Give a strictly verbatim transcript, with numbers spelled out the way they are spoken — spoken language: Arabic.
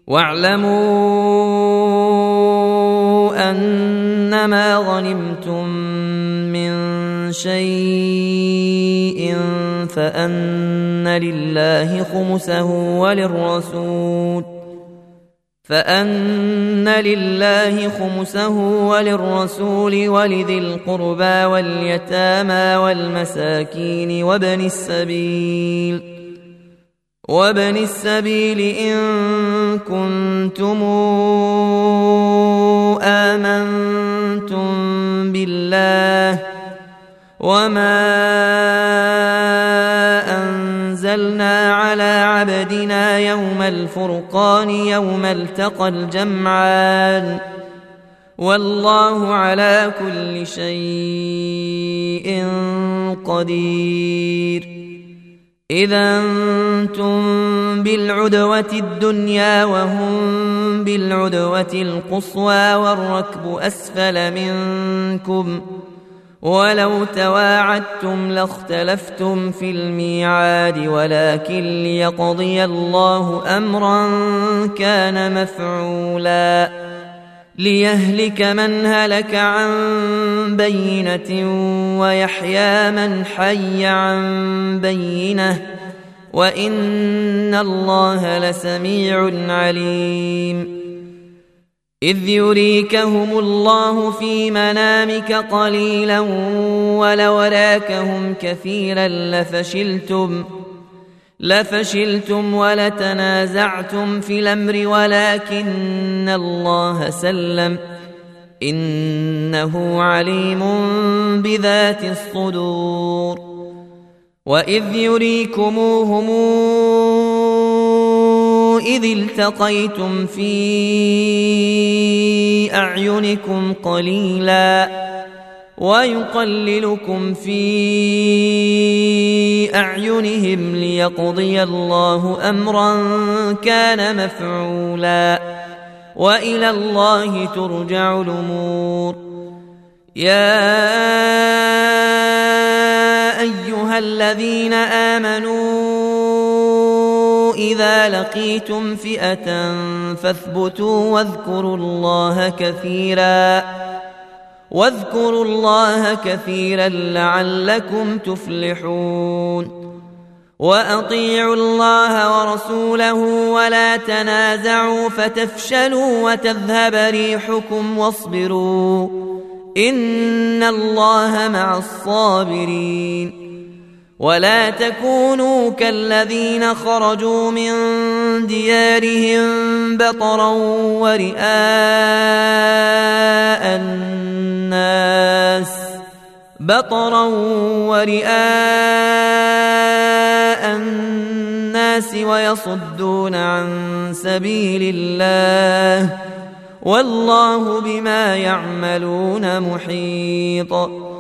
واعلموا أنما غنمتم من شيء فأن لله خمسه وللرسول فأن لله خمسه وللرسول ولذي القربى واليتامى والمساكين وابن السبيل وابن السبيل إن كنتم آمنتم بالله وما أنزلنا على عبدنا يوم الفرقان يوم التقى الجمعان والله على كل شيء قدير. إذا أنتم بالعدوة الدنيا وهم بالعدوة القصوى والركب أسفل منكم ولو تواعدتم لاختلفتم في الميعاد ولكن ليقضي الله أمرا كان مفعولا ليهلك من هلك عن بينة ويحيى من حي عن بينة وإن الله لسميع عليم. إذ يريكهم الله في منامك قليلا ولو راكهم كثيرا لفشلتم لفشلتم ولتنازعتم في الأمر ولكن الله سلم إنه عليم بذات الصدور. وإذ يريكموهم إذ التقيتم في أعينكم قليلا ويقللكم في أعينهم ليقضي الله أمرا كان مفعولا وإلى الله ترجع الأمور. يا أيها الذين آمنوا إذا لقيتم فئة فاثبتوا واذكروا الله كثيرا واذكروا الله كثيرا لعلكم تفلحون. وأطيعوا الله ورسوله ولا تنازعوا فتفشلوا وتذهب ريحكم واصبروا إن الله مع الصابرين. ولا تكونوا كالذين خرجوا من ديارهم بطرا ورئاء الناس بطرا ورئاء الناس ويصدون عن سبيل الله والله بما يعملون محيط.